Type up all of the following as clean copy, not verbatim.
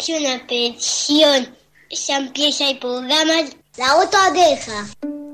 es una petición. Ya empieza el programa La Otra Oreja.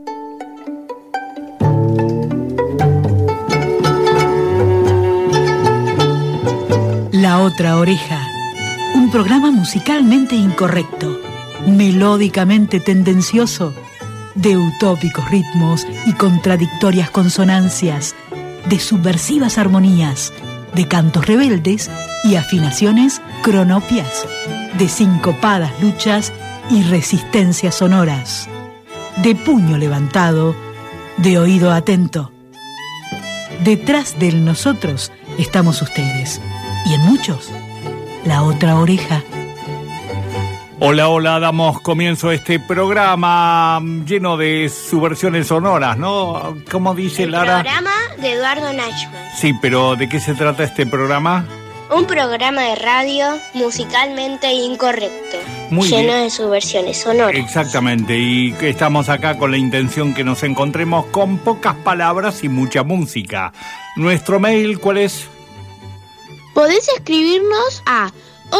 La Otra Oreja, un programa musicalmente incorrecto, melódicamente tendencioso, de utópicos ritmos y contradictorias consonancias, de subversivas armonías, de cantos rebeldes y afinaciones cronopias, de sincopadas luchas y resistencias sonoras, de puño levantado, de oído atento. Detrás del nosotros estamos ustedes, y en muchos, la otra oreja. Hola, hola, damos comienzo a este programa lleno de subversiones sonoras, ¿no? ¿Cómo dice Lara? El programa de Eduardo Nachman. Sí, pero ¿de qué se trata este programa? Un programa de radio musicalmente incorrecto, Muy lleno bien. de subversiones sonoras. Exactamente, y estamos acá con la intención que nos encontremos con pocas palabras y mucha música. ¿Nuestro mail cuál es? Podés escribirnos a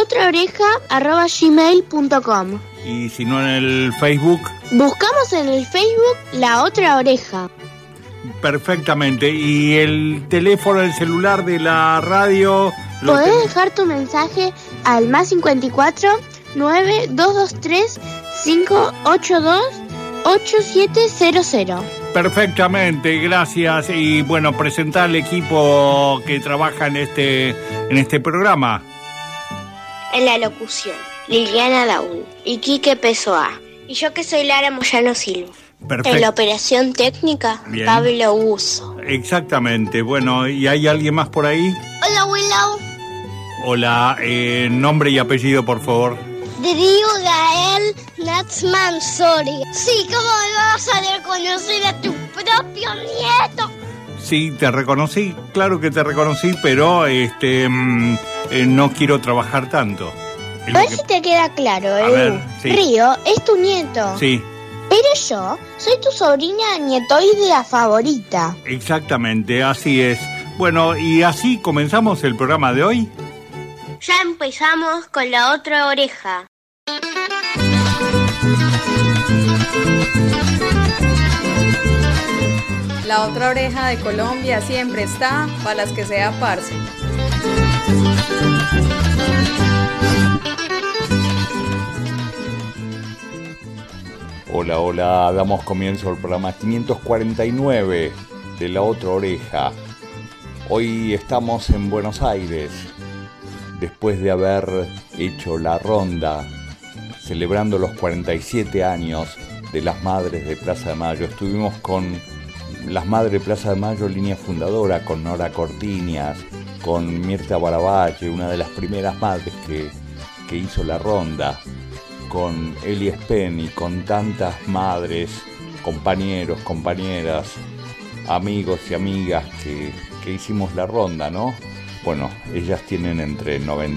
otraoreja@gmail.com. Y si no en el Facebook, Buscamos en el Facebook La Otra Oreja. perfectamente. Y el teléfono, el celular de la radio... Podés dejar tu mensaje al +54 9223 582 8700. Perfectamente, gracias. Y bueno, presentar al equipo que trabaja en este programa. En la locución, Liliana Daúl y Quique Pessoa. Y yo que soy Lara Moyano Silva. Perfecto. En la operación técnica, Bien. Pablo Uso. Exactamente. Bueno, ¿y hay alguien más por ahí? Hola, Willow. Hola, nombre y apellido, por favor. Darío Gael Natsman Soria. Sí, ¿cómo me vas a reconocer a tu propio nieto? Sí, te reconocí, claro que te reconocí, pero no quiero trabajar tanto. Es A lo ver si te queda claro, A ver, sí. Río es tu nieto. Sí, Pero yo soy tu sobrina nietoidea favorita. exactamente, así es. Bueno, y así comenzamos el programa de hoy. Ya empezamos con La Otra Oreja. La Otra Oreja de Colombia siempre está para las que sea parce. Hola, hola, damos comienzo al programa 549 de La Otra Oreja. Hoy estamos en Buenos Aires, después de haber hecho la ronda, celebrando los 47 años de las Madres de Plaza de Mayo. Estuvimos con las Madres de Plaza de Mayo, línea fundadora, con Nora Cortiñas, con Mirta Baravalle, una de las primeras madres que hizo la ronda, con Eli Spen y con tantas madres, compañeros, compañeras, amigos y amigas que hicimos la ronda, ¿no? Bueno, ellas tienen entre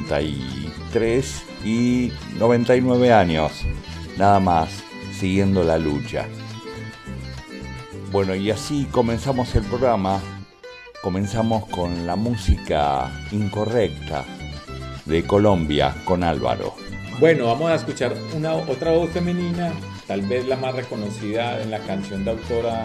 93 y 99 años, nada más, siguiendo la lucha. Bueno, y así comenzamos el programa. Comenzamos con la música incorrecta de Colombia, con Álvaro. Bueno, vamos a escuchar otra voz femenina, tal vez la más reconocida en la canción de autora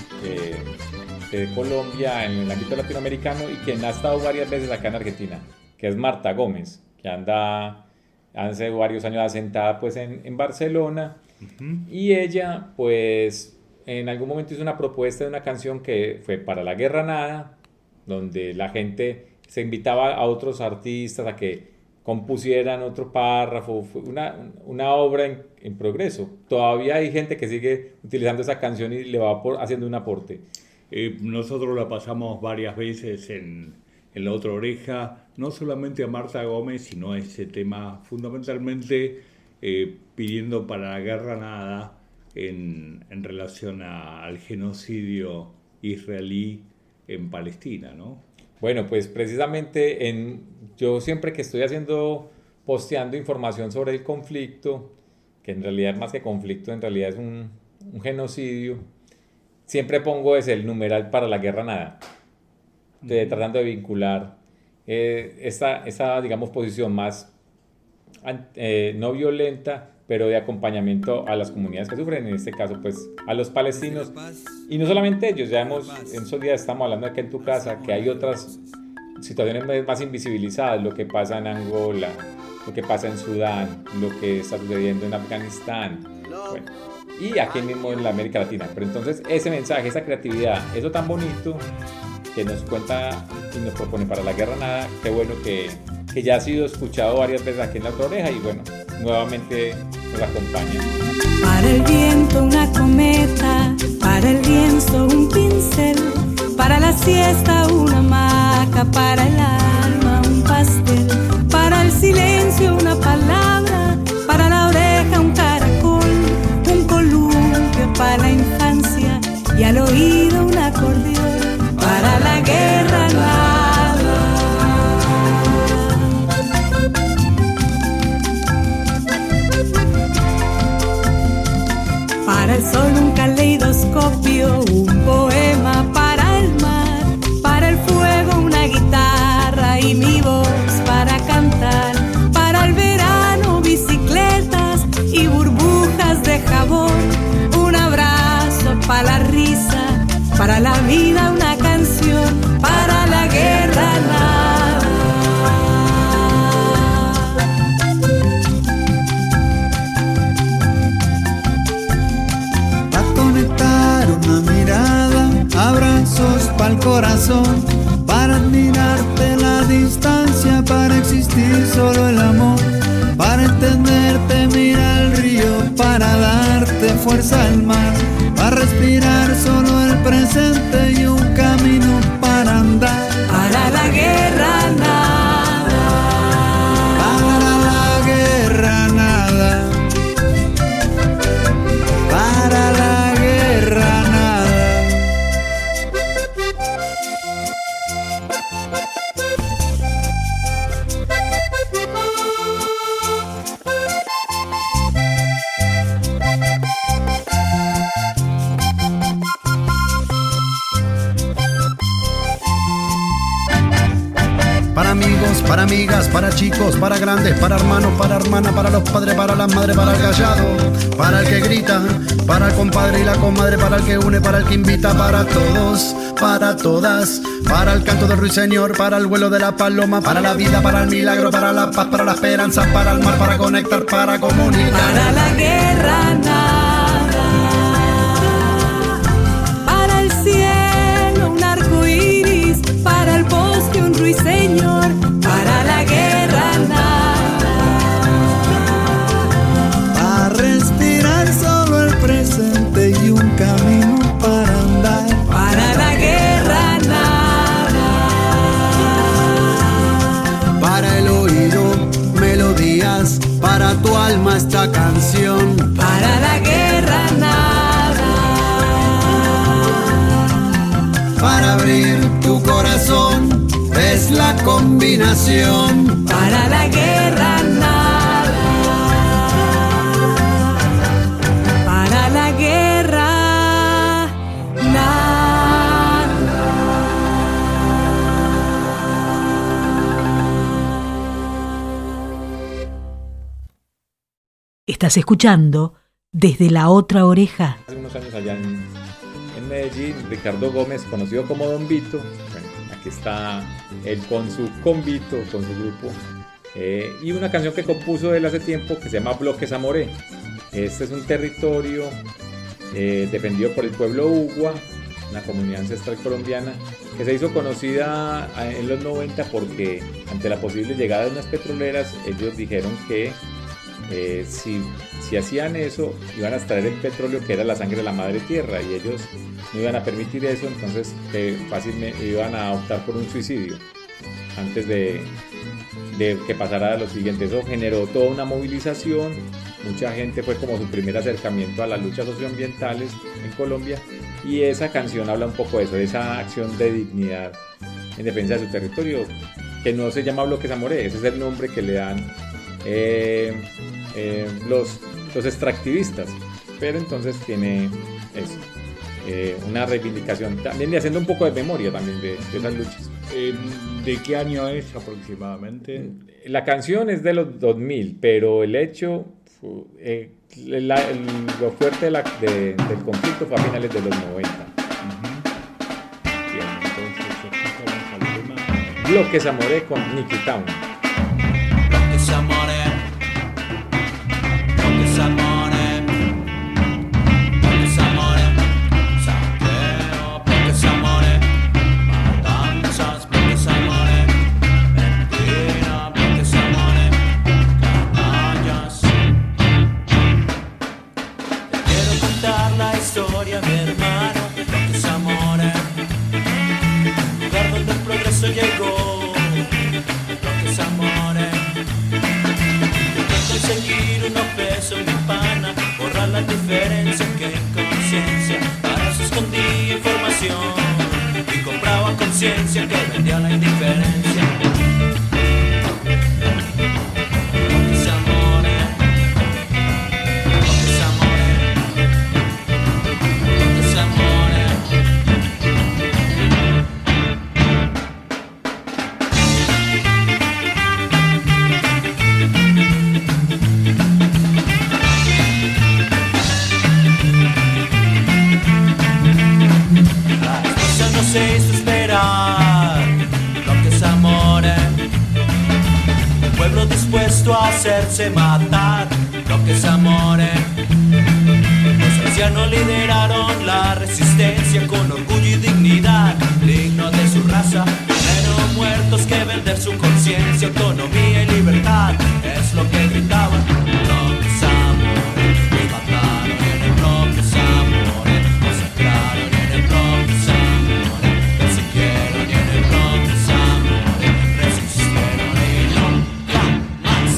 de Colombia en el ámbito latinoamericano y quien ha estado varias veces acá en Argentina, que es Marta Gómez, que anda hace varios años asentada pues en Barcelona. Uh-huh. Y ella pues en algún momento hizo una propuesta de una canción que fue para La Guerra Nada, donde la gente se invitaba a otros artistas a que compusieran otro párrafo. Fue una obra en progreso. Todavía hay gente que sigue utilizando esa canción y le va haciendo un aporte. Nosotros la pasamos varias veces en La Otra Oreja, no solamente a Marta Gómez, sino a ese tema fundamentalmente pidiendo para La Guerra Nada en relación al genocidio israelí en Palestina, ¿no? Bueno, pues precisamente yo siempre que estoy posteando información sobre el conflicto, que en realidad más que conflicto, en realidad es un genocidio, siempre pongo el numeral para La Guerra Nada, tratando de vincular esa, digamos, posición más no violenta, pero de acompañamiento a las comunidades que sufren, en este caso pues a los palestinos. Y no solamente ellos, ya en esos días estamos hablando aquí en tu casa que hay otras situaciones más invisibilizadas, lo que pasa en Angola, lo que pasa en Sudán, lo que está sucediendo en Afganistán, bueno, y aquí mismo en la América Latina. Pero entonces ese mensaje, esa creatividad, eso tan bonito que nos cuenta y nos propone para la guerra nada, qué bueno que ya ha sido escuchado varias veces aquí en La Otra Oreja y bueno, nuevamente nos acompaña. Para el viento una cometa, para el lienzo un pincel, para la siesta una hamaca, para el alma un pastel, para el silencio una palabra, para la oreja un caracol, un columpio para la infancia y al oído un acordeón, para la guerra nada. Para el sol un caleidoscopio, un poema para el mar, para el fuego una guitarra y mi voz para cantar, para el verano bicicletas y burbujas de jabón, un abrazo para la risa, para la vida una canción, para la guerra nada. Una mirada, abrazos pa'l corazón, para admirarte la distancia, para existir solo el amor, para entenderte mira el río, para darte fuerza al mar, para respirar solo el presente y un camino para andar, para la guerra nada, para la guerra nada, para la guerra nada. Para amigos, para amigas, para chicos, para grandes, para hermanos, para hermanas, para los padres, para las madres, para el callado, para el que grita, para el compadre y la comadre, para el que une, para el que invita, para todos, para todas, para el canto del ruiseñor, para el vuelo de la paloma, para la vida, para el milagro, para la paz, para la esperanza, para el mar, para conectar, para comunicar. Para la guerra nada, para el cielo un arco iris, para el bosque un ruiseñor, para la guerra nada, para respirar solo el presente y un camino para andar, para la guerra nada, para el oído melodías, para tu alma esta canción, para la guerra nada, para abrir tu corazón es la combinación, para la guerra nada, para la guerra nada. Estás escuchando Desde la Otra Oreja. Hace unos años allá en Medellín, Ricardo Gómez, conocido como Don Vito, bueno, aquí está él con su convito, con su grupo, y una canción que compuso él hace tiempo que se llama Bloques Amoré. Este es un territorio defendido por el pueblo Ugua, una comunidad ancestral colombiana que se hizo conocida en los 90 porque ante la posible llegada de unas petroleras ellos dijeron que si hacían eso iban a extraer el petróleo que era la sangre de la madre tierra y ellos no iban a permitir eso, entonces fácilmente iban a optar por un suicidio antes de que pasara lo siguiente. Eso generó toda una movilización, mucha gente fue como su primer acercamiento a las luchas socioambientales en Colombia y esa canción habla un poco de eso, de esa acción de dignidad en defensa de su territorio, que no se llama Bloques Amoré, ese es el nombre que le dan los extractivistas, pero entonces tiene eso, una reivindicación también de haciendo un poco de memoria también de esas luchas. ¿De qué año es aproximadamente? La canción es de los 2000, pero el hecho, lo fuerte del conflicto fue a finales de los 90. Bien, entonces escuchamos al tema Bloques Amore con Nicky Town. Bloques Amore, Bloques Amore, Bloques Amore, saqueo, Bloques Amore, matanzas, Bloques Amore, mentira, Bloques Amore, canallas. Te quiero contar la historia, mi hermano, Bloques Amore, lugar donde el progreso llegó. Bloques Amore, conseguir unos pesos, mi pana, borrar la diferencia que en conciencia, para eso escondía información y compraba conciencia que vendía la indiferencia. Bloques Amore, Bloques Amore, Bloques Amore. Se hizo esperar, Bloques Amore, un pueblo dispuesto a hacerse matar, Bloques Amore. Los ancianos lideraron la resistencia con orgullo y dignidad, digno de su raza, menos muertos que vender su conciencia, autonomía y libertad, es lo que gritaban. Bloques Amore, los mataron en el Bloques Amore, masacraron en el Bloques Amore, persiguieron en el Bloques Amore, resistieron y nunca más.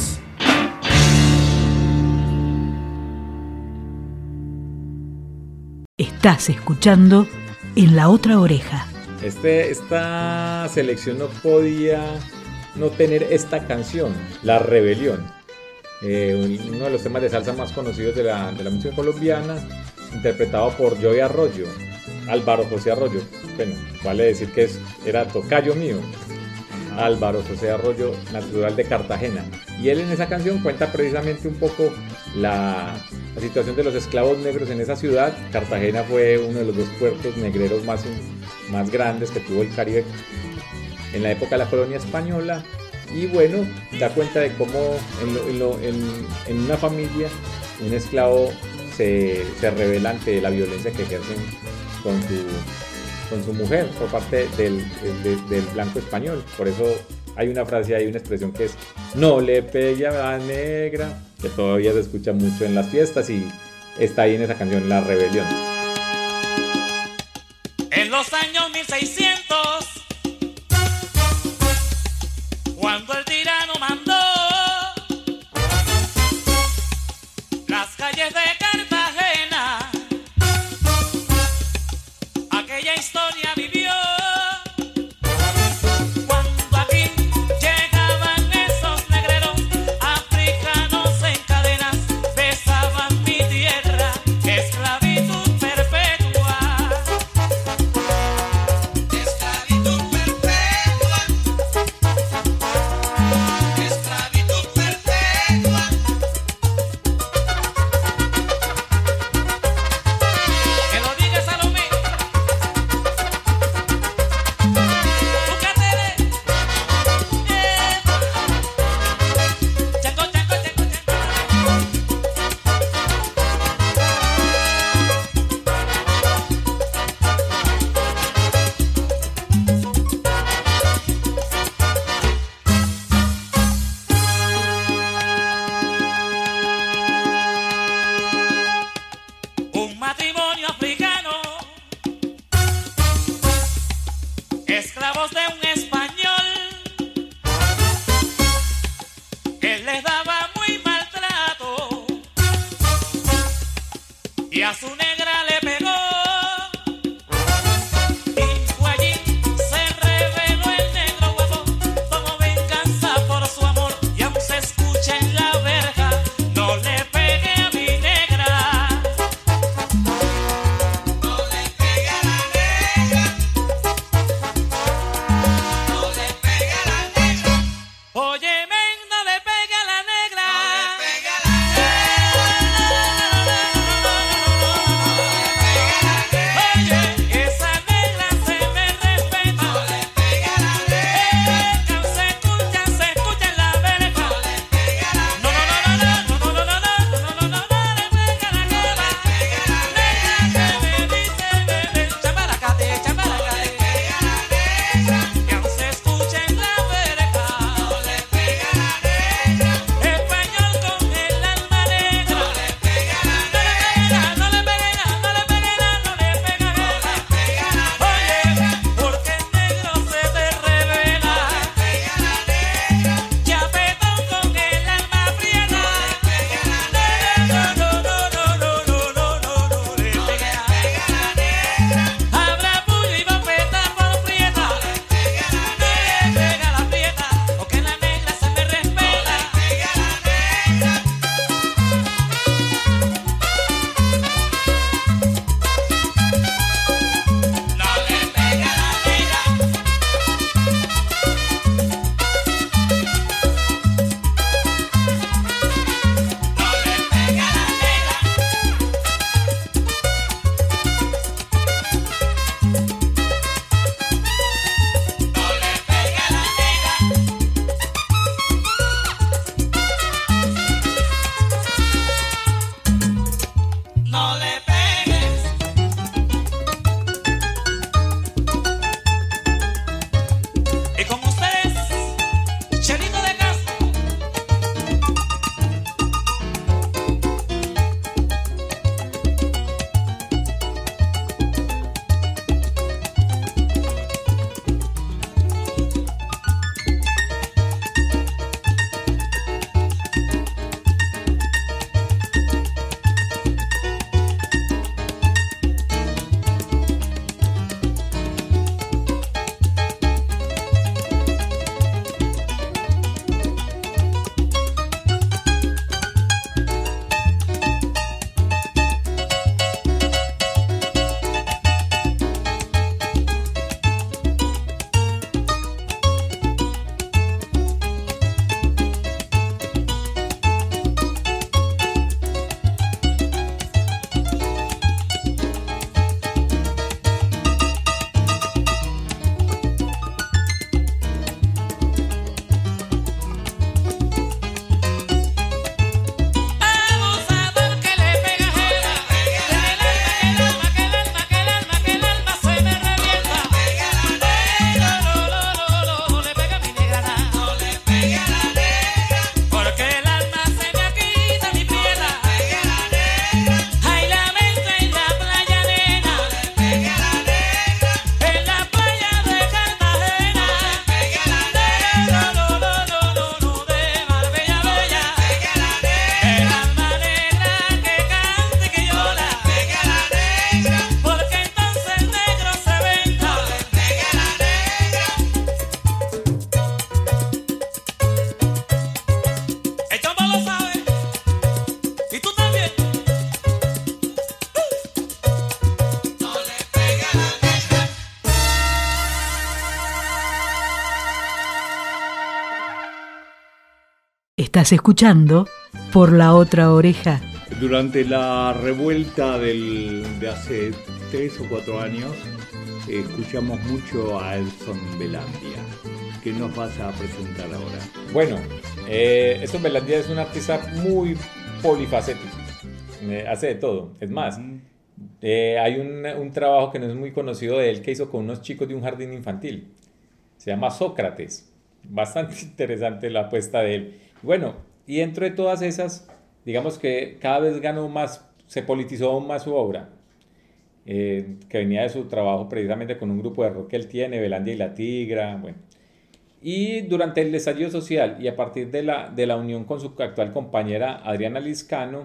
Estás escuchando En la Otra Oreja. Esta selección no podía no tener esta canción, La Rebelión. Uno de los temas de salsa más conocidos de la música colombiana, interpretado por Joey Arroyo, Álvaro José Arroyo. Bueno, vale decir que era tocayo mío. Álvaro José Arroyo, natural de Cartagena. Y él en esa canción cuenta precisamente un poco la situación de los esclavos negros en esa ciudad. Cartagena fue uno de los dos puertos negreros más grandes que tuvo el Caribe en la época de la colonia española. Y bueno, da cuenta de cómo en una familia un esclavo se revela ante la violencia que ejercen con su mujer por parte del blanco español. Por eso hay una frase, hay una expresión que es no le pegue a la negra, que todavía se escucha mucho en las fiestas y está ahí en esa canción, La Rebelión. En los años 1600, cuando el tirano mandó las calles de Cartagena, aquella historia vivió. Cuando aquí llegaban esos negreros africanos en cadenas, besaban mi tierra, esclavitud perpetua. Esclavitud perpetua. Esclavitud perpetua. Que lo diga Salomé. Un matrimonio africano, esclavos de un español, él les daba muy maltrato y a su negra le pegó. Y fue allí, se reveló el negro guapo como venganza por su amor, y aún se escucha en la verja, no le pegue a mi negra. No le pegue a la negra. Estás escuchando Por la Otra Oreja. Durante la revuelta de hace 3 o 4 años, escuchamos mucho a Edson Belandia. ¿Qué nos vas a presentar ahora? Bueno, Edson Belandia es un artista muy polifacético. Hace de todo. Es más, hay un trabajo que no es muy conocido de él que hizo con unos chicos de un jardín infantil. Se llama Sócrates. Bastante interesante la apuesta de él. Bueno, y dentro de todas esas, digamos que cada vez ganó más, se politizó aún más su obra, que venía de su trabajo precisamente con un grupo de rock que él tiene, Belandia y la Tigra, bueno. Y durante el estallido social y a partir de la unión con su actual compañera Adriana Lizcano,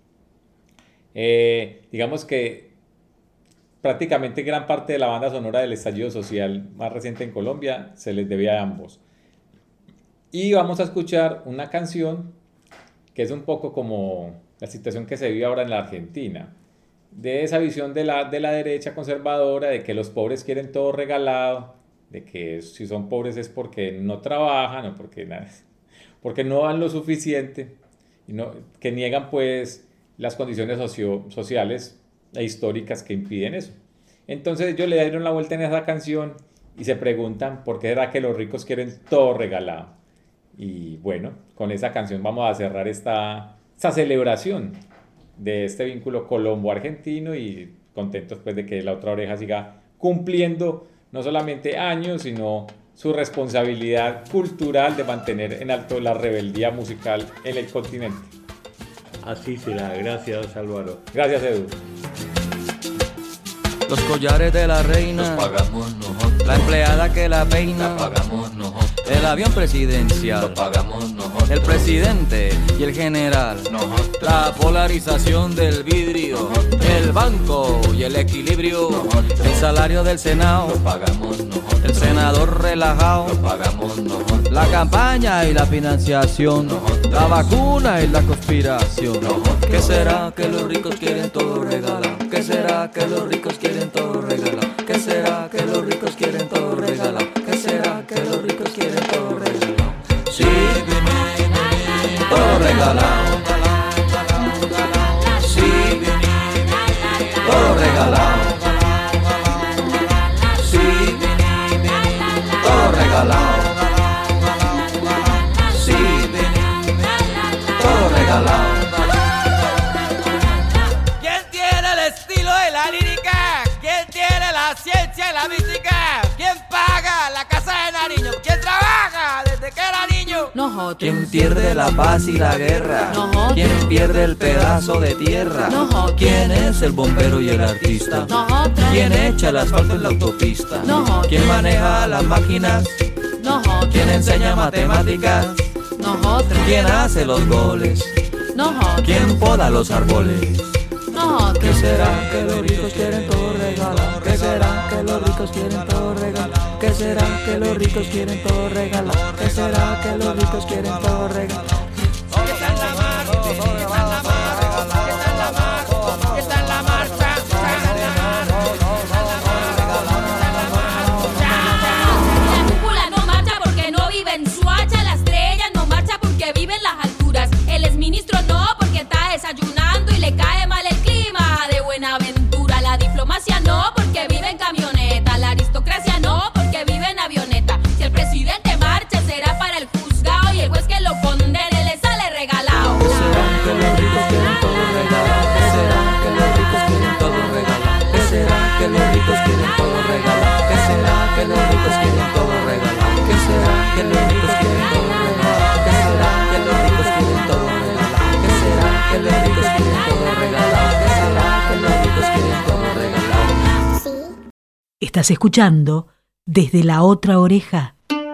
digamos que prácticamente gran parte de la banda sonora del estallido social más reciente en Colombia se les debía a ambos. Y vamos a escuchar una canción que es un poco como la situación que se vive ahora en la Argentina, de esa visión de la derecha conservadora, de que los pobres quieren todo regalado, de que si son pobres es porque no trabajan o porque no dan lo suficiente, y que niegan pues las condiciones sociales e históricas que impiden eso. Entonces ellos le dieron la vuelta en esa canción y se preguntan por qué será que los ricos quieren todo regalado. Y bueno, con esa canción vamos a cerrar esta celebración de este vínculo colombo-argentino y contentos pues de que La Otra Oreja siga cumpliendo no solamente años, sino su responsabilidad cultural de mantener en alto la rebeldía musical en el continente. Así será. Gracias, Álvaro. Gracias, Edu. Los collares de la reina los pagamos nosotros. La empleada que la peina La pagamos nosotros. El avión presidencial Lo pagamos nosotros. El presidente y el general Nosotros. La polarización del vidrio El banco y el equilibrio El salario del Senado Lo pagamos nosotros. El senador relajado Lo pagamos nosotros. La campaña y la financiación La vacuna y la conspiración ¿Qué será que los ricos quieren todo regalado? ¿Qué será que los ricos quieren todo regalado? ¿Qué será que los ricos quieren todo regalado? ¿Qué será que los ricos quieren todo regalado? Sí, todo regalado. Sí, todo regalado. Sí, todo regalado. Sí, todo regalado. ¿Quién tiene el estilo de la lírica? ¿Quién tiene la ciencia y la mística? ¿Quién paga la casa de Nariño? ¿Quién trabaja desde que era niño? Nosotros. ¿Quién pierde la paz y la guerra? Nosotros. ¿Quién pierde el pedazo de tierra? Nosotros. ¿Quién es el bombero y el artista? Nosotros. ¿Quién echa el asfalto en la autopista? Nosotros. ¿Quién maneja las máquinas? Nosotros. ¿Quién enseña matemáticas? Nosotros. ¿Quién hace los goles? Nosotros. ¿Quién poda los árboles? ¿Qué será que los ricos quieren todo regalado? ¿Qué será que los ricos quieren todo regalado? ¿Qué será que los ricos quieren todo regalado? ¿Qué será que los ricos quieren todo regalado? ¿Qué está en la marcha? ¿Qué está en la marcha? ¿Qué está en la marcha? ¿Qué está en la marcha? La cúpula no marcha porque no vive en Suacha. La estrella no marcha porque vive en las alturas. El exministro no porque está desayunando y le cae mal el clima de Buenaventura. La diplomacia no porque vive en camioneta. La aristocracia no porque vive en avioneta. Si el presidente marcha será para el juzgado y el juez que lo condene le sale regalado. ¿Qué será que los ricos quieren todo regalado? ¿Qué será que los ricos quieren todo regalado? ¿Qué será que los ricos quieren todo regalado? ¿Qué será que los ricos quieren todo regalado? ¿Qué será que los ricos quieren todo regalado? ¿Qué será que los ricos quieren todo regalado? ¿Qué será que los ricos quieren todo regalado? ¿Qué será que los ricos quieren todo regalado? Estás escuchando Desde la Otra Oreja.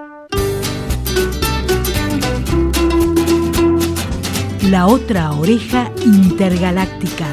La Otra Oreja Intergaláctica.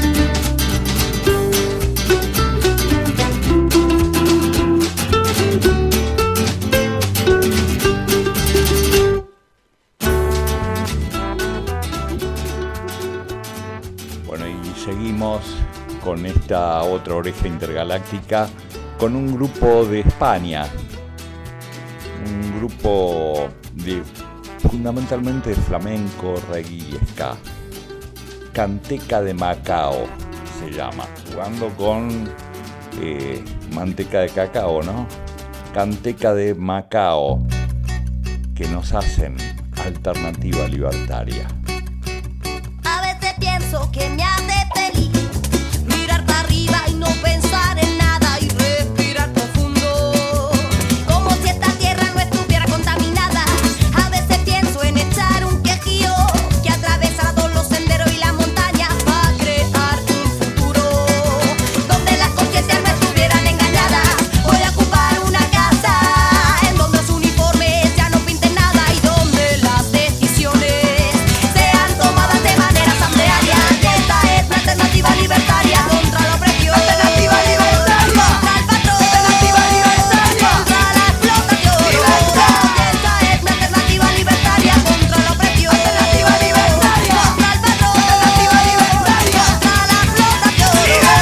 Bueno, y seguimos con esta Otra Oreja Intergaláctica con un grupo de España, un grupo de fundamentalmente flamenco, reggae y ska. Canteca de Macao se llama, jugando con manteca de cacao, ¿no? Canteca de Macao, que nos hacen alternativa libertaria. A veces pienso que me hace feliz mirar para arriba y no pensar en nada y respirar profundo, como si esta tierra no estuviera contaminada. A veces pienso en echar un quejío que atravesara todos los senderos y las montañas para crear un futuro donde las conciencias no estuvieran engañadas. Voy a ocupar una casa en donde los uniformes ya no pinten nada y donde las decisiones sean tomadas de manera asamblearia. Y esta es mi alternativa libertaria contra la opresión. Alternativa libertaria contra el patrón. Alternativa libertaria contra la explotación. Libertad. Y esta es mi alternativa libertaria contra la opresión. Alternativa libertaria contra el patrón. Alternativa libertaria contra la explotación.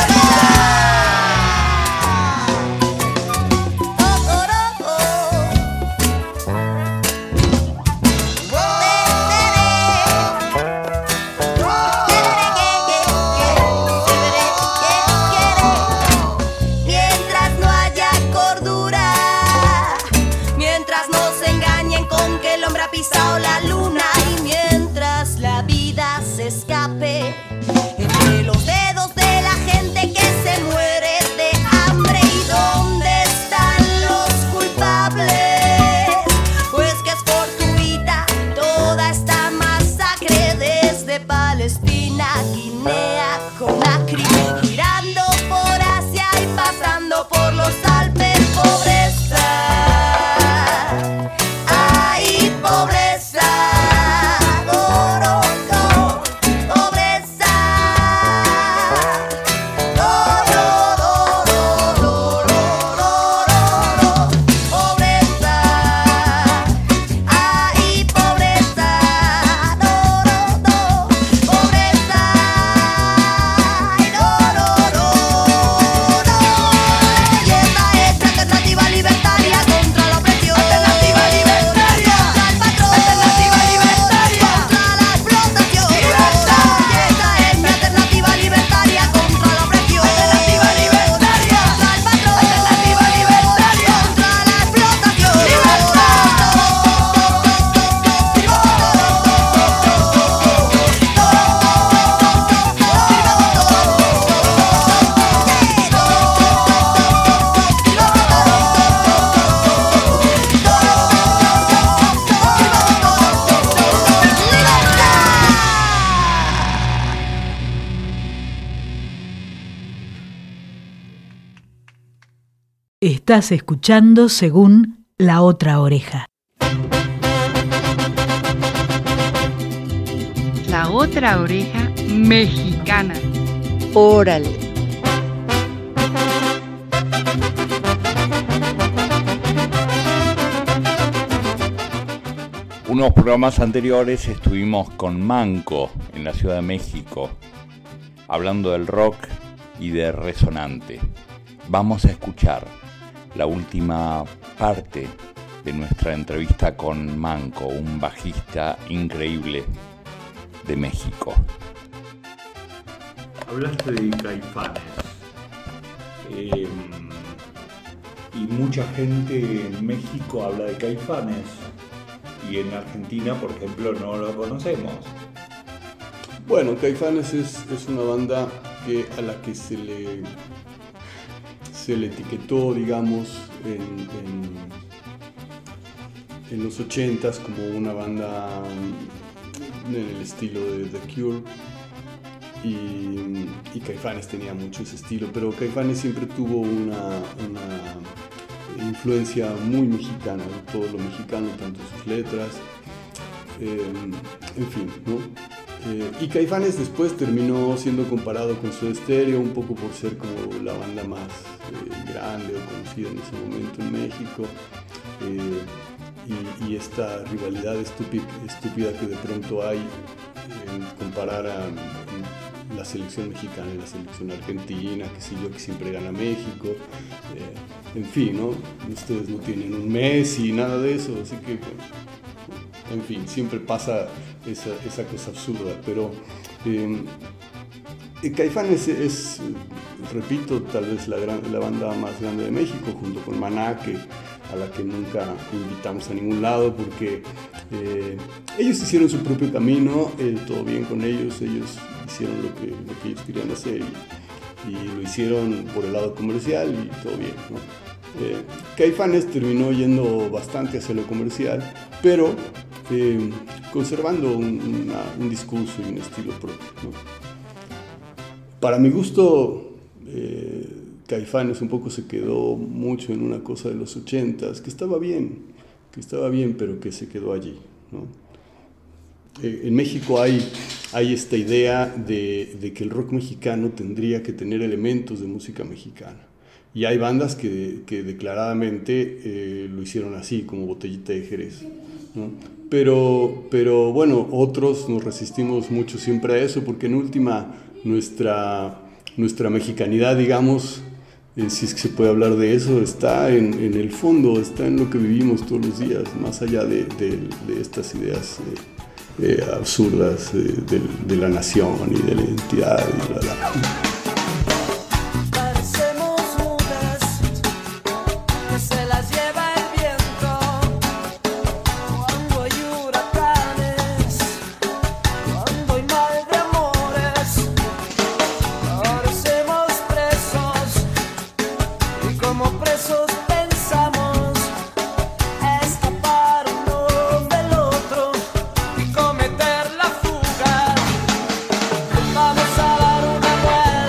Mientras no haya cordura, mientras no se engañen con que el hombre ha pisado la luna y mientras la vida se escape entre los dedos de la gente que se muere de hambre. ¿Y dónde están los culpables? Pues que es fortuita toda esta masacre desde Palestina, Guinea, Conakry, girando por Asia y pasando por los Alpes. Pobreza, ay, pobreza, oh, no, no, pobreza, oh, no, no, no, no, no, no, no, pobreza, ay, pobreza, no, no, no, pobreza, ay, no, no, no, no. Y esta es la alternativa libertaria contra la opresión. Alternativa libertaria contra el patrón. Alternativa libertaria contra la explotación. Libertad. Y esta es mi alternativa libertaria contra la opresión. Alternativa libertaria contra el patrón. Alternativa libertaria contra la explotación. Estás escuchando según La Otra Oreja. La Otra Oreja mexicana. Órale. Unos programas anteriores estuvimos con Manco en la Ciudad de México, hablando del rock y de Resonante. Vamos a escuchar la última parte de nuestra entrevista con Manco, un bajista increíble de México. Hablaste de Caifanes. Y mucha gente en México habla de Caifanes. Y en Argentina, por ejemplo, no lo conocemos. Bueno, Caifanes es una banda a la que se le etiquetó, digamos, en los 80s como una banda en el estilo de The Cure. Y Caifanes tenía mucho ese estilo, pero Caifanes siempre tuvo una influencia muy mexicana, ¿no? Todo lo mexicano, tanto sus letras, en fin, ¿no? Y Caifanes después terminó siendo comparado con Soda Stereo, un poco por ser como la banda más grande o conocida en ese momento en México, y esta rivalidad estúpida que de pronto hay en comparar a la selección mexicana y la selección argentina, qué sé yo, que siempre gana México, en fin, ¿no? Ustedes no tienen un Messi, nada de eso, así que bueno, En fin, siempre pasa esa cosa absurda, pero Caifanes es, repito, tal vez la banda más grande de México, junto con Maná, a la que nunca invitamos a ningún lado, porque ellos hicieron su propio camino, todo bien con ellos hicieron lo que ellos querían hacer y lo hicieron por el lado comercial y todo bien, ¿no? Caifanes terminó yendo bastante hacia lo comercial, pero conservando un discurso y un estilo propio, ¿no? Para mi gusto, Caifanes un poco se quedó mucho en una cosa de los 80s, que estaba bien, pero que se quedó allí, ¿no? En México hay esta idea de que el rock mexicano tendría que tener elementos de música mexicana. Y hay bandas que declaradamente lo hicieron así, como Botellita de Jerez, ¿no? Pero bueno, otros nos resistimos mucho siempre a eso, porque en última nuestra mexicanidad, digamos, si es que se puede hablar de eso, está en el fondo, está en lo que vivimos todos los días, más allá de estas ideas absurdas de la nación y de la identidad y bla, bla. Vamos a dar una vuelta.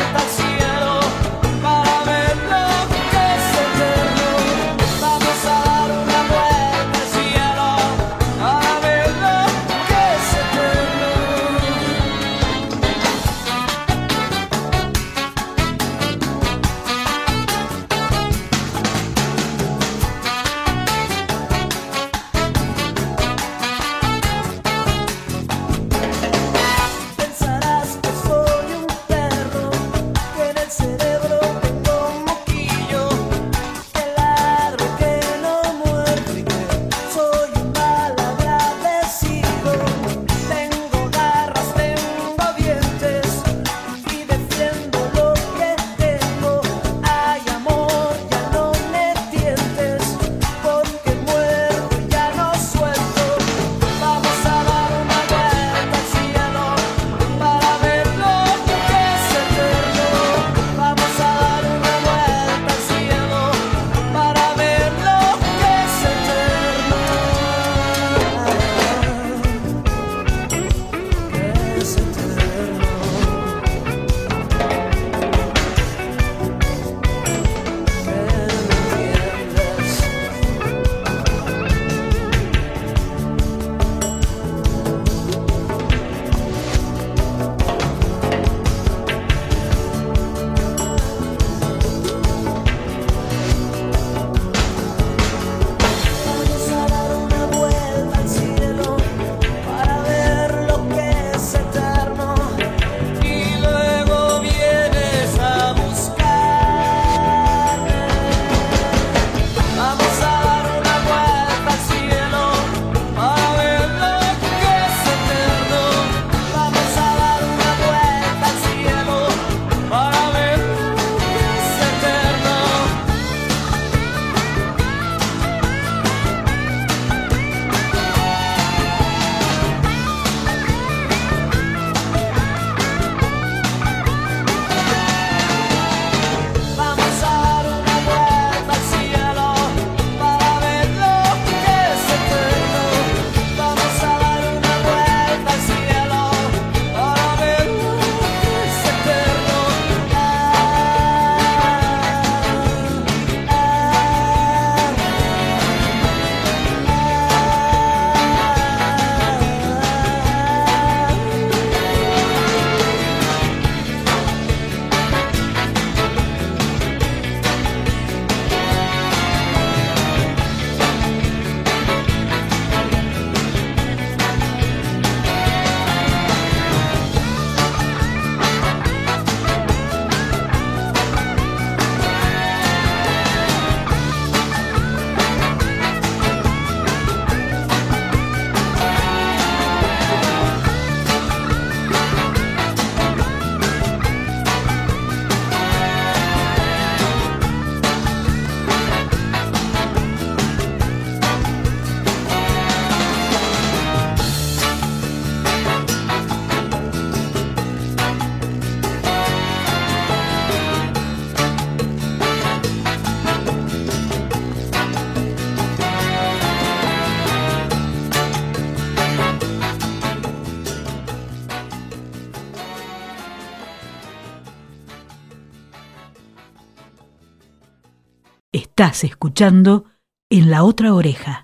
Estás escuchando En la Otra Oreja.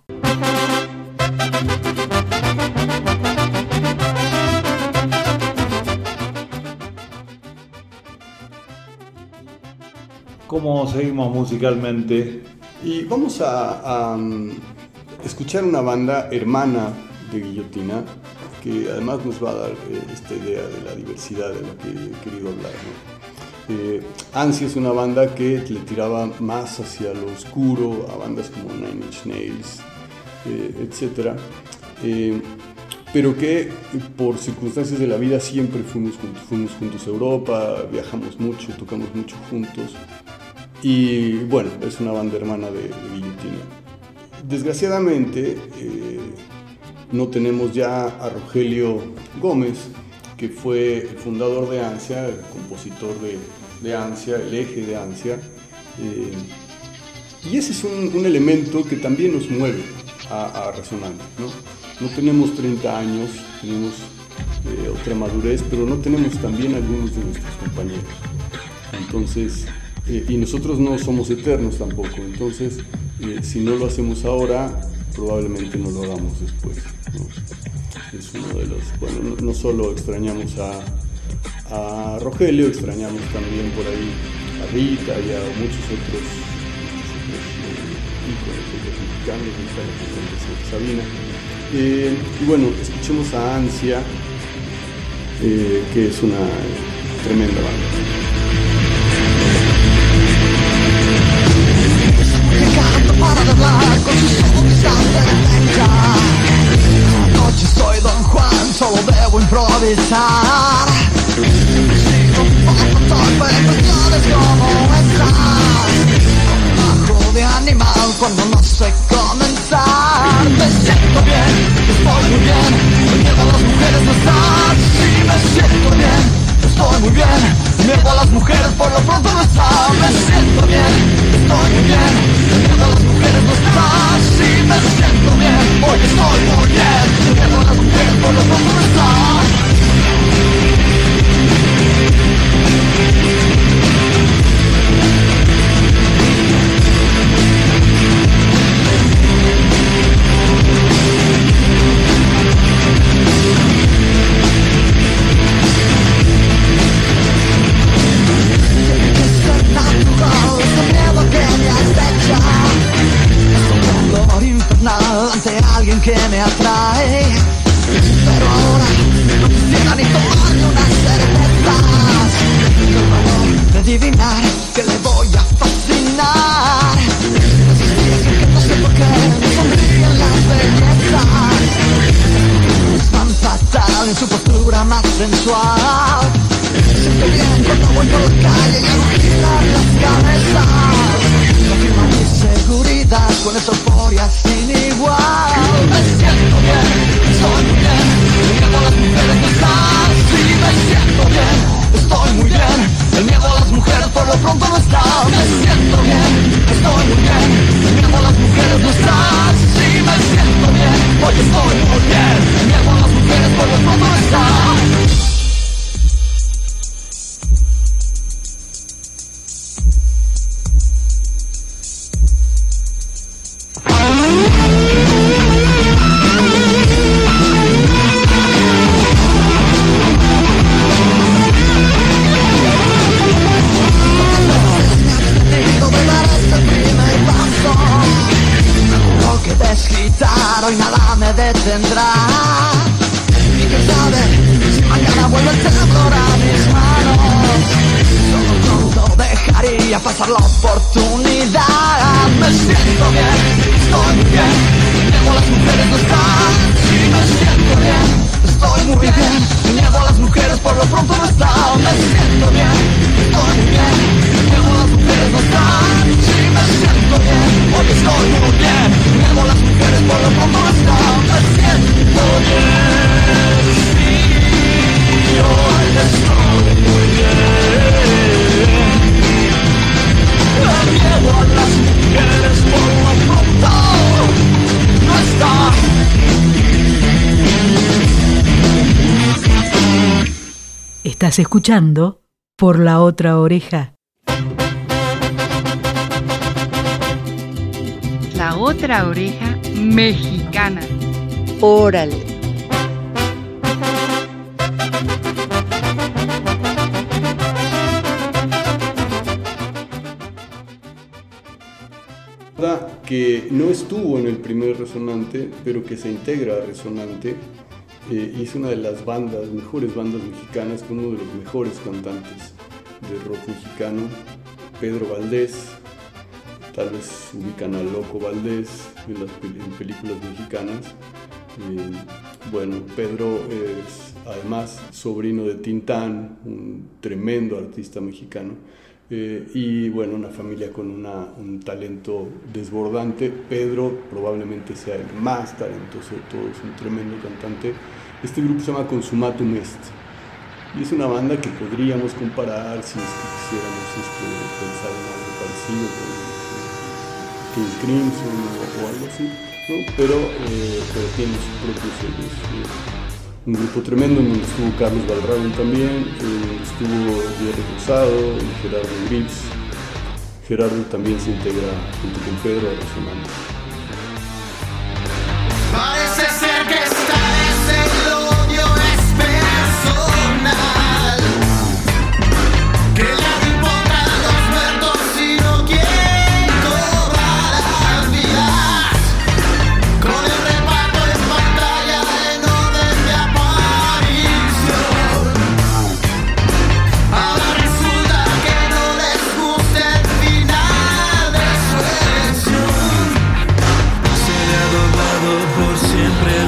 ¿Cómo seguimos musicalmente? Y vamos a escuchar una banda hermana de Guillotina, que además nos va a dar esta idea de la diversidad de la que he querido hablar, ¿no? Ansia es una banda que le tiraba más hacia lo oscuro, a bandas como Nine Inch Nails, etc. Pero que por circunstancias de la vida siempre fuimos juntos a Europa, viajamos mucho, tocamos mucho juntos. Y bueno, es una banda hermana de Guillotina. Desgraciadamente no tenemos ya a Rogelio Gómez, que fue el fundador de Ansia, el compositor de Ansia, el eje de Ansia. Y ese es un elemento que también nos mueve a Resonante, ¿no? No tenemos 30 años, tenemos otra madurez, pero no tenemos también algunos de nuestros compañeros. Entonces, y nosotros no somos eternos tampoco, entonces si no lo hacemos ahora, probablemente no lo hagamos después, ¿no? Es uno de los, bueno, no solo extrañamos a Rogelio, extrañamos también por ahí a Rita y a muchos otros íconos mexicanos, Sabina. Y bueno, escuchemos a Ansia, que es una tremenda banda. Para de hablar con sus ojos de defensa. Anoche soy Don Juan, solo debo improvisar. Sigo un poco torpe en cuestiones como estás. Bajo de animal cuando no sé comenzar. Me siento bien, estoy muy bien. El miedo a las mujeres no está. Sí, me siento bien, estoy muy bien. El miedo a las mujeres por lo pronto no está. Me siento bien, estoy muy bien. El miedo a las mujeres no está. Sí, me siento bien, hoy estoy muy bien. El miedo a las mujeres por lo pronto no está. Ante alguien que me atrae, pero ahora no quisiera ni tomarme unas cervezas. El valor de adivinar que le voy a fascinar. Así que no sé por qué me sonríen las bellezas. Es tan fatal en su postura más sensual. Me siento bien cuando voy por la calle y hago girar las cabezas. Confirma mi seguridad con esa euforia sin igual. Me siento bien, estoy muy bien. El miedo a las mujeres no está. Sí, me siento bien, estoy muy bien. El miedo a las mujeres por lo pronto no está. Me siento bien, estoy muy bien. El miedo a las mujeres no está. Sí, me siento bien, hoy estoy muy bien. El miedo a las mujeres por lo pronto no está. Hoy nada me detendrá. Y quién sabe si mañana vuelve el temblor a mis manos. Solo pronto dejaría pasar la oportunidad. Me siento bien, estoy muy bien. El miedo a las mujeres no está. Sí, me siento bien, estoy muy bien. El miedo a las mujeres por lo pronto no está. Me siento bien, estoy muy bien. El miedo a las mujeres no está. Sí, me siento bien, hoy estoy muy bien. El miedo a las mujeres por lo pronto no está. Me siento bien, sí, hoy estoy muy bien. El miedo a las mujeres por lo pronto no está. Estás escuchando Por la Otra Oreja. La Otra Oreja Mexicana. Órale. Que no estuvo en el primer Resonante, pero que se integra a Resonante, y es una de las mejores bandas mexicanas, con uno de los mejores cantantes de rock mexicano, Pedro Valdés. Tal vez ubican a Loco Valdés en películas mexicanas. Bueno, Pedro es además sobrino de Tintán, un tremendo artista mexicano. Y bueno, una familia con un talento desbordante. Pedro probablemente sea el más talentoso de todos, un tremendo cantante. Este grupo se llama Consumatum Est y es una banda que podríamos comparar, si es que quisiéramos pensar en algo parecido con King Crimson o algo así, ¿no? Pero tiene su propio sello. Un grupo tremendo en donde estuvo Carlos Valraven también, estuvo Jerry Rosado y Gerardo Grips. Gerardo también se integra junto con Pedro a Resonante. Parece ser que esta vez el odio es personal, que le importan los muertos sino quién cobra las vidas, con el reparto en pantalla en orden de aparición. Ahora resulta que no les gusta el final de su elección. Se le ha doblado por siempre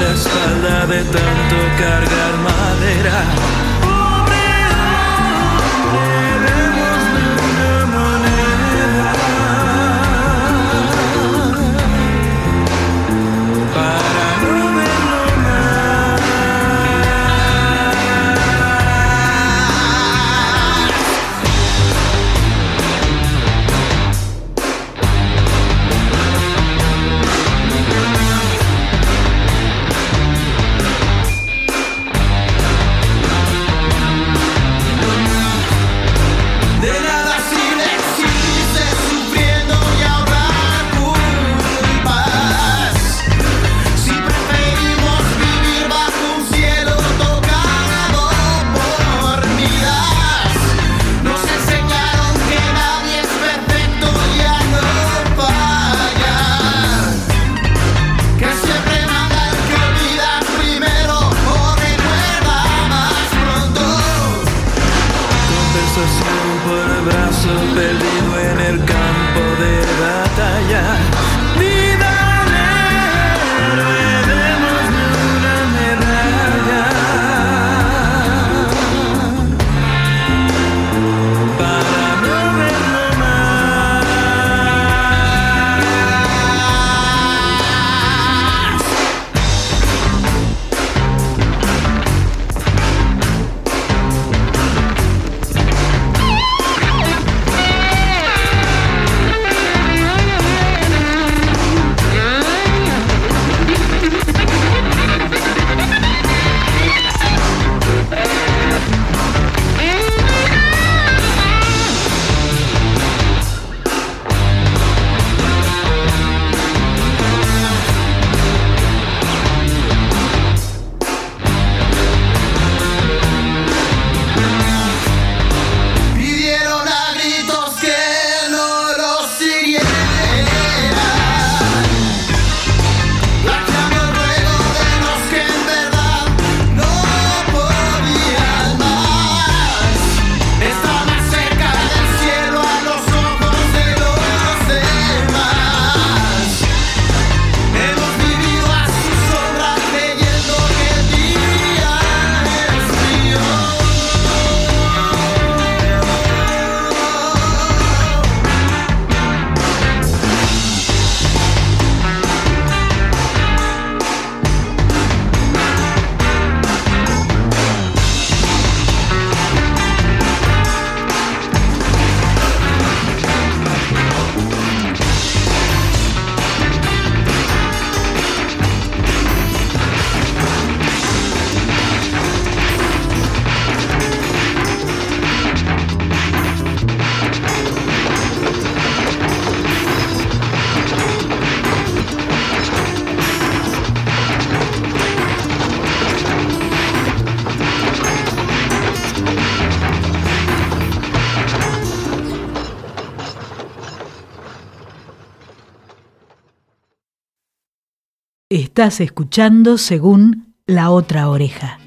Estás escuchando Según la Otra Oreja.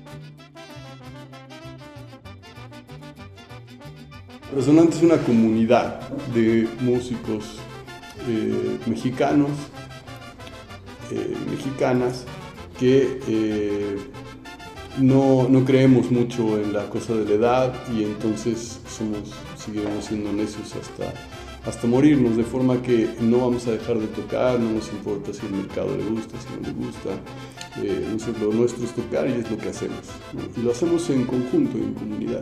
Resonante es una comunidad de músicos mexicanos, mexicanas, que no creemos mucho en la cosa de la edad y entonces seguiremos siendo necios hasta morirnos, de forma que no vamos a dejar de tocar, no nos importa si el mercado le gusta, si no le gusta. Lo nuestro es tocar y es lo que hacemos, ¿no? Y lo hacemos en conjunto, en comunidad.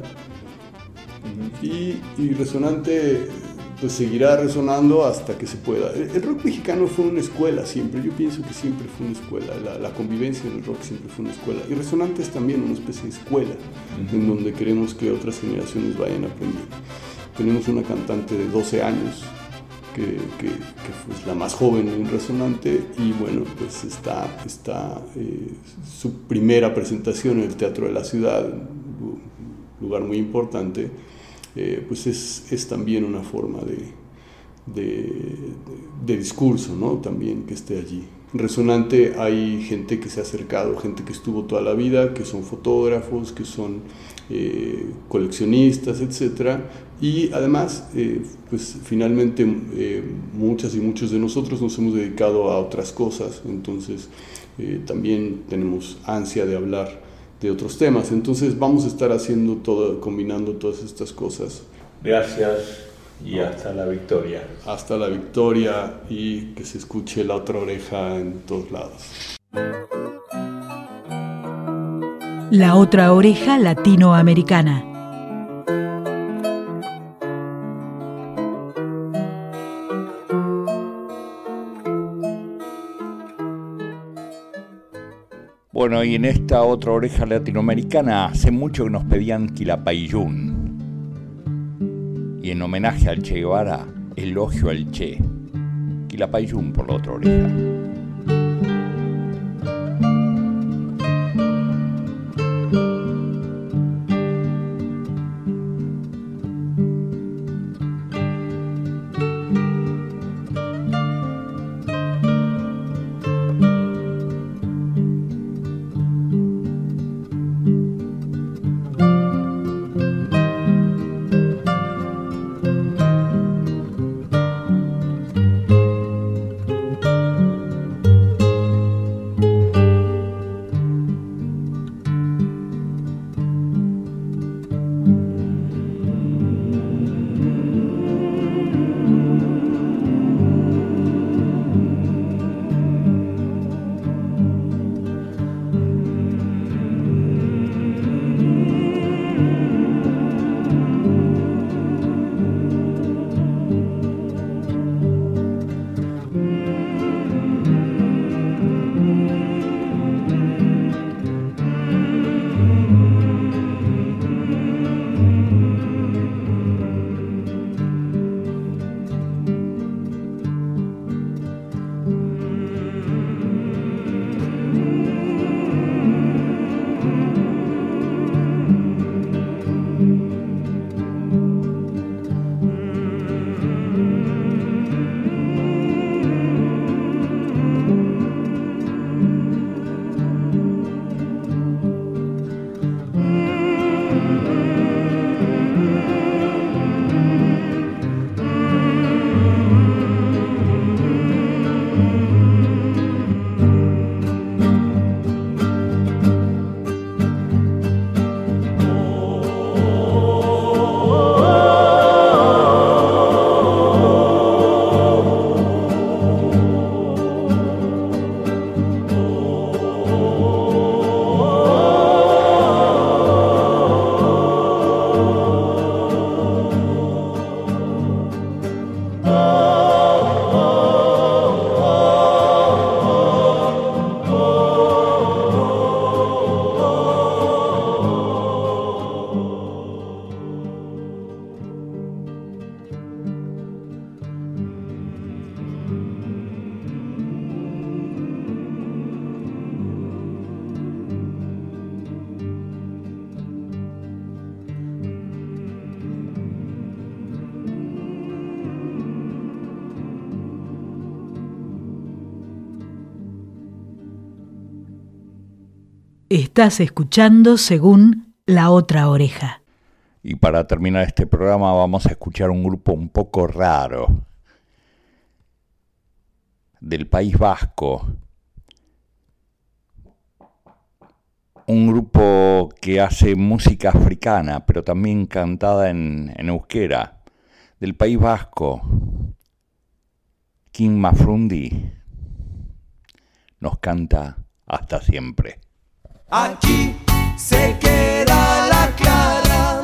Y Resonante pues seguirá resonando hasta que se pueda. El rock mexicano fue una escuela siempre, yo pienso que siempre fue una escuela, la convivencia en el rock siempre fue una escuela, y Resonante es también una especie de escuela en donde queremos que otras generaciones vayan aprendiendo. Tenemos una cantante de 12 años que fue la más joven en Resonante, y bueno, pues está su primera presentación en el Teatro de la Ciudad, un lugar muy importante. Pues es también una forma de discurso, ¿no? También que esté allí. En Resonante hay gente que se ha acercado, gente que estuvo toda la vida, que son fotógrafos, que son coleccionistas, etc. Y además, pues finalmente muchas y muchos de nosotros nos hemos dedicado a otras cosas, entonces también tenemos ansia de hablar de otros temas, entonces vamos a estar haciendo todo, combinando todas estas cosas. Gracias y hasta la victoria. Hasta la victoria, y que se escuche La Otra Oreja en todos lados. La Otra Oreja Latinoamericana. Bueno, y en esta Otra Oreja Latinoamericana hace mucho que nos pedían Quilapayún. Y en homenaje al Che Guevara, elogio al Che. Quilapayún por La Otra Oreja. Estás escuchando Según la Otra Oreja. Y para terminar este programa vamos a escuchar un grupo un poco raro del País Vasco. Un grupo que hace música africana, pero también cantada en euskera, del País Vasco. King Mafrundi nos canta Hasta Siempre. Aquí se queda la clara,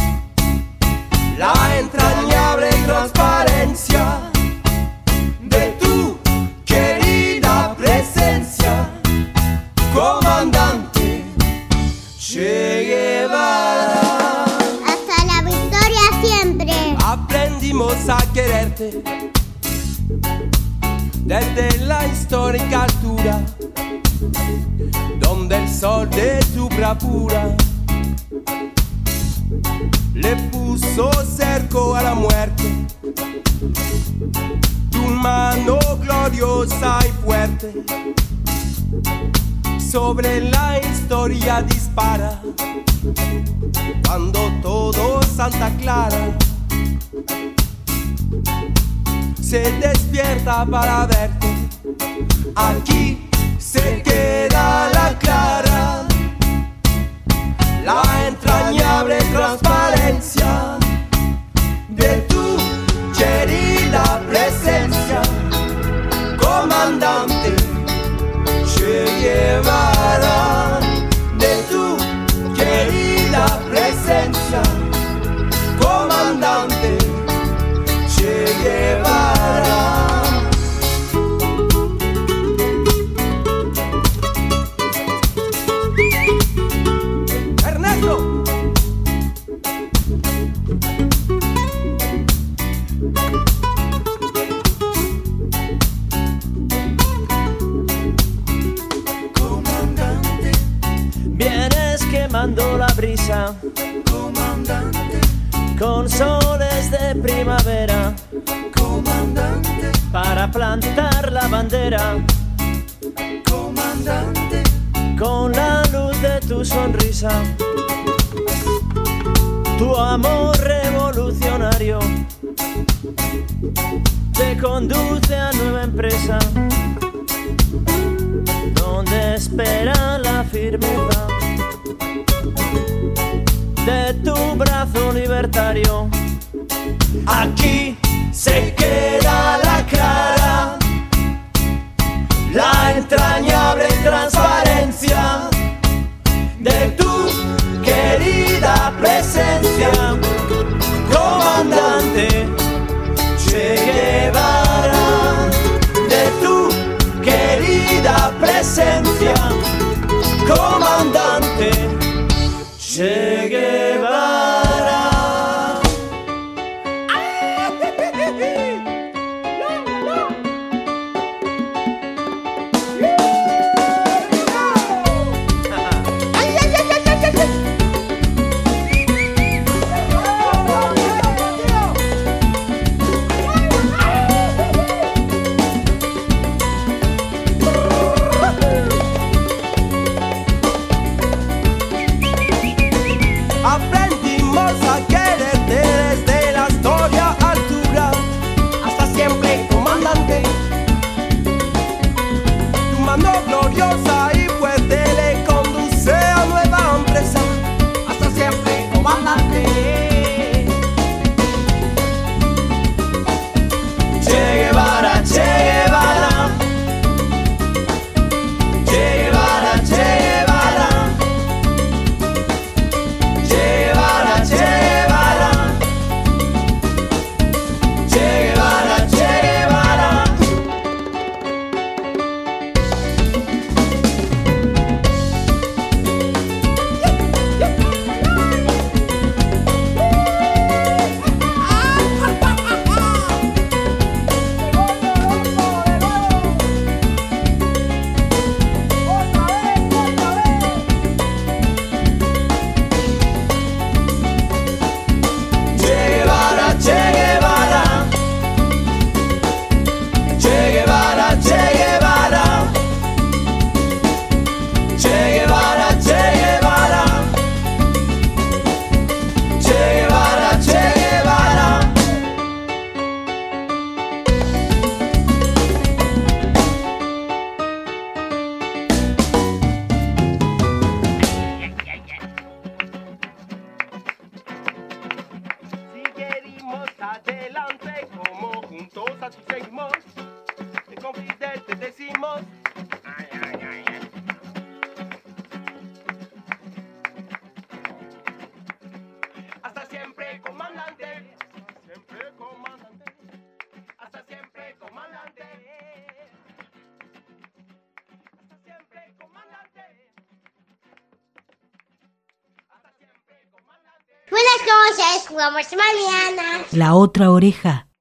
la entrañable transparencia de tu querida presencia, comandante Che Guevara. Hasta la victoria siempre. Aprendimos a quererte desde la histórica altura, donde el sol de tu bravura le puso cerco a la muerte. Tu mano gloriosa y fuerte sobre la historia dispara, cuando todo Santa Clara se despierta para verte. Aquí se queda la clara, la entrañable transparencia de tu querida presencia, comandante Che Guevara. De tu querida presencia, comandante Che Guevara. Quemando la brisa, comandante, con soles de primavera, comandante, para plantar la bandera, comandante, con la luz de tu sonrisa, tu amor revolucionario te conduce a nueva empresa, donde espera la firmeza de tu brazo libertario. Aquí se queda la clara, la entrañable transparencia de tu querida presencia, comandante Che Guevara. De tu querida presencia, comandante Che Guevara. adelante, como juntos así seguimos, confidentes decimos. Ay, ay, ay, ay. Hasta siempre, comandante. Siempre, comandante. Hasta siempre, comandante. Hasta siempre, comandante. Buenas noches, jugamos mañana. La otra oreja